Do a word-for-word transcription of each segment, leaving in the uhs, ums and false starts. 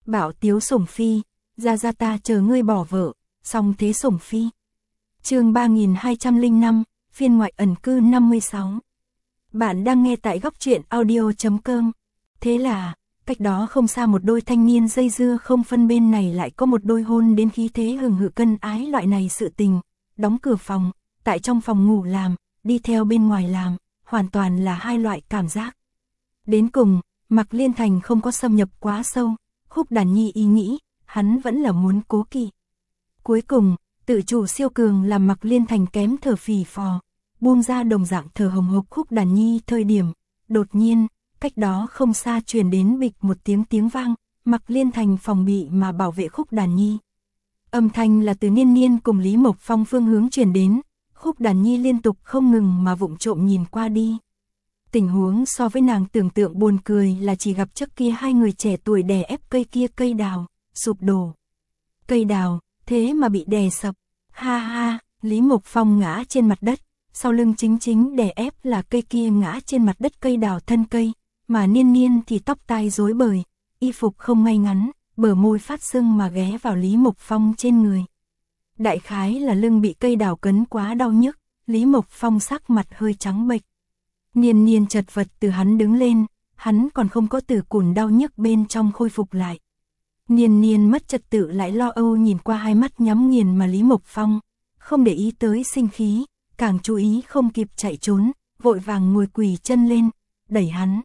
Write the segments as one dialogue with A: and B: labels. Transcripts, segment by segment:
A: Bảo tiếu sủng phi, ra ra ta chờ ngươi bỏ vợ, song thế sủng phi. Chương ba nghìn hai trăm lẻ năm, phiên ngoại ẩn cư năm mươi sáu. Bạn đang nghe tại góc truyện audio chấm com. Thế là, cách đó không xa một đôi thanh niên dây dưa không phân bên này lại có một đôi hôn đến khí thế hừng hực cân ái loại này sự tình, đóng cửa phòng, tại trong phòng ngủ làm, đi theo bên ngoài làm, hoàn toàn là hai loại cảm giác. Đến cùng, Mạc Liên Thành không có xâm nhập quá sâu, Khúc Đàn Nhi ý nghĩ, hắn vẫn là muốn cố kỵ. Cuối cùng, tự chủ siêu cường làm Mạc Liên Thành kém thở phì phò, buông ra đồng dạng thở hồng hộc Khúc Đàn Nhi thời điểm, đột nhiên, cách đó không xa truyền đến bịch một tiếng tiếng vang, Mạc Liên Thành phòng bị mà bảo vệ Khúc Đàn Nhi. Âm thanh là từ Niên Niên cùng Lý Mộc Phong phương hướng truyền đến, Khúc Đàn Nhi liên tục không ngừng mà vụng trộm nhìn qua đi. Tình huống so với nàng tưởng tượng buồn cười là chỉ gặp trước kia hai người trẻ tuổi đè ép cây kia cây đào, sụp đổ. Cây đào, thế mà bị đè sập. Ha ha, Lý Mộc Phong ngã trên mặt đất, sau lưng chính chính đè ép là cây kia ngã trên mặt đất cây đào thân cây, mà Niên Niên thì tóc tai rối bời, y phục không ngay ngắn, bờ môi phát sưng mà ghé vào Lý Mộc Phong trên người. Đại khái là lưng bị cây đào cấn quá đau nhức, Lý Mộc Phong sắc mặt hơi trắng bệch. Niên Niên chật vật từ hắn đứng lên, hắn còn không có từ cùn đau nhức bên trong khôi phục lại. Niên Niên mất trật tự lại lo âu nhìn qua hai mắt nhắm nghiền mà Lý Mộc Phong, không để ý tới sinh khí, càng chú ý không kịp chạy trốn, vội vàng ngồi quỳ chân lên, đẩy hắn.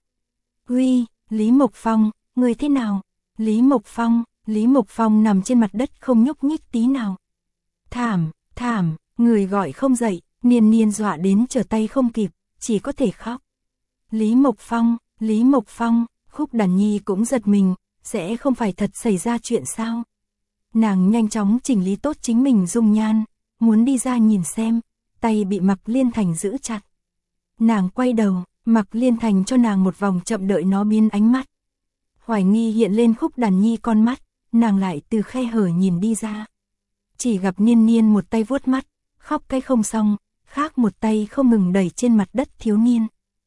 A: Uy, Lý Mộc Phong, người thế nào? Lý Mộc Phong, Lý Mộc Phong nằm trên mặt đất không nhúc nhích tí nào. Thảm, thảm, người gọi không dậy, Niên Niên dọa đến trở tay không kịp, chỉ có thể khóc. Lý Mộc Phong, Lý Mộc Phong, Khúc Đàn Nhi cũng giật mình, sẽ không phải thật xảy ra chuyện sao? Nàng nhanh chóng chỉnh lý tốt chính mình dung nhan, muốn đi ra nhìn xem, tay bị Mạc Liên Thành giữ chặt. Nàng quay đầu, Mạc Liên Thành cho nàng một vòng chậm đợi nó biến ánh mắt. Hoài nghi hiện lên Khúc Đàn Nhi con mắt, nàng lại từ khe hở nhìn đi ra. Chỉ gặp Niên Niên một tay vuốt mắt, khóc cái không xong, khác một tay không ngừng đẩy trên mặt đất thiếu niên.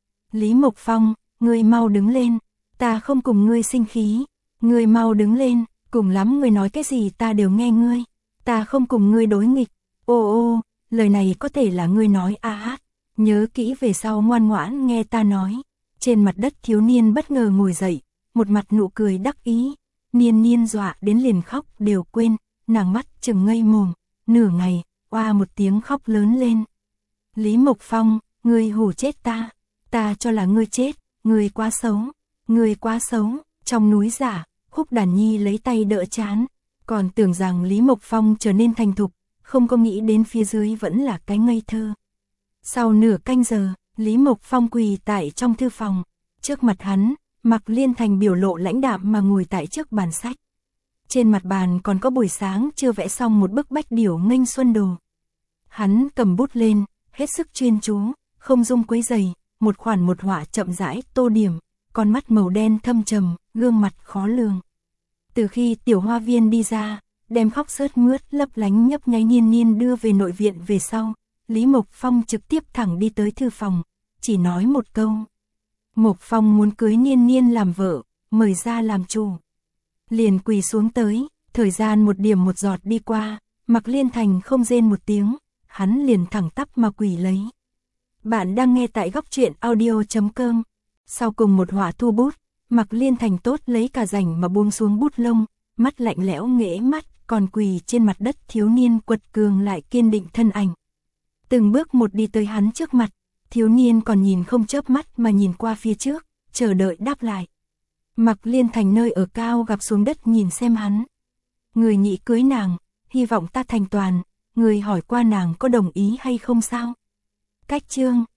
A: Lý Mộc Phong, ngươi mau đứng lên, ta không cùng ngươi sinh khí, ngươi mau đứng lên, cùng lắm ngươi nói cái gì ta đều nghe ngươi, ta không cùng ngươi đối nghịch. Ô ô, lời này có thể là ngươi nói a hát, nhớ kỹ về sau ngoan ngoãn nghe ta nói. Trên mặt đất thiếu niên bất ngờ ngồi dậy, một mặt nụ cười đắc ý, Niên Niên dọa đến liền khóc đều quên, nàng mắt trừng ngây mồm, nửa ngày, oa một tiếng khóc lớn lên. Lý Mộc Phong, ngươi hù chết ta, ta cho là ngươi chết, ngươi quá xấu, ngươi quá xấu. Trong núi giả, Khúc Đàn Nhi lấy tay đỡ chán, còn tưởng rằng Lý Mộc Phong trở nên thành thục, không có nghĩ đến phía dưới vẫn là cái ngây thơ. Sau nửa canh giờ, Lý Mộc Phong quỳ tại trong thư phòng, trước mặt hắn, Mạc Liên Thành biểu lộ lãnh đạm mà ngồi tại trước bàn sách. Trên mặt bàn còn có buổi sáng chưa vẽ xong một bức bách điểu nghênh xuân đồ. Hắn cầm bút lên, hết sức chuyên chú, không dung quấy rầy, một khoản một họa chậm rãi tô điểm, con mắt màu đen thâm trầm, gương mặt khó lường. Từ khi tiểu hoa viên đi ra, đem khóc sướt mướt lấp lánh nhấp nháy Niên Niên đưa về nội viện về sau, Lý Mộc Phong trực tiếp thẳng đi tới thư phòng, chỉ nói một câu. Mộc Phong muốn cưới Niên Niên làm vợ, mời ra làm chủ. Liền quỳ xuống tới, thời gian một điểm một giọt đi qua, Mạc Liên Thành không rên một tiếng, hắn liền thẳng tắp mà quỳ lấy. Bạn đang nghe tại góc truyện audio chấm com. Sau cùng một họa thu bút, Mạc Liên Thành tốt lấy cả rảnh mà buông xuống bút lông, mắt lạnh lẽo nghễ mắt, còn quỳ trên mặt đất thiếu niên quật cường lại kiên định thân ảnh. Từng bước một đi tới hắn trước mặt, thiếu niên còn nhìn không chớp mắt mà nhìn qua phía trước, chờ đợi đáp lại. Mạc Liên Thành nơi ở cao gặp xuống đất nhìn xem hắn. Người nhị cưới nàng, hy vọng ta thành toàn, người hỏi qua nàng có đồng ý hay không sao? Cách chương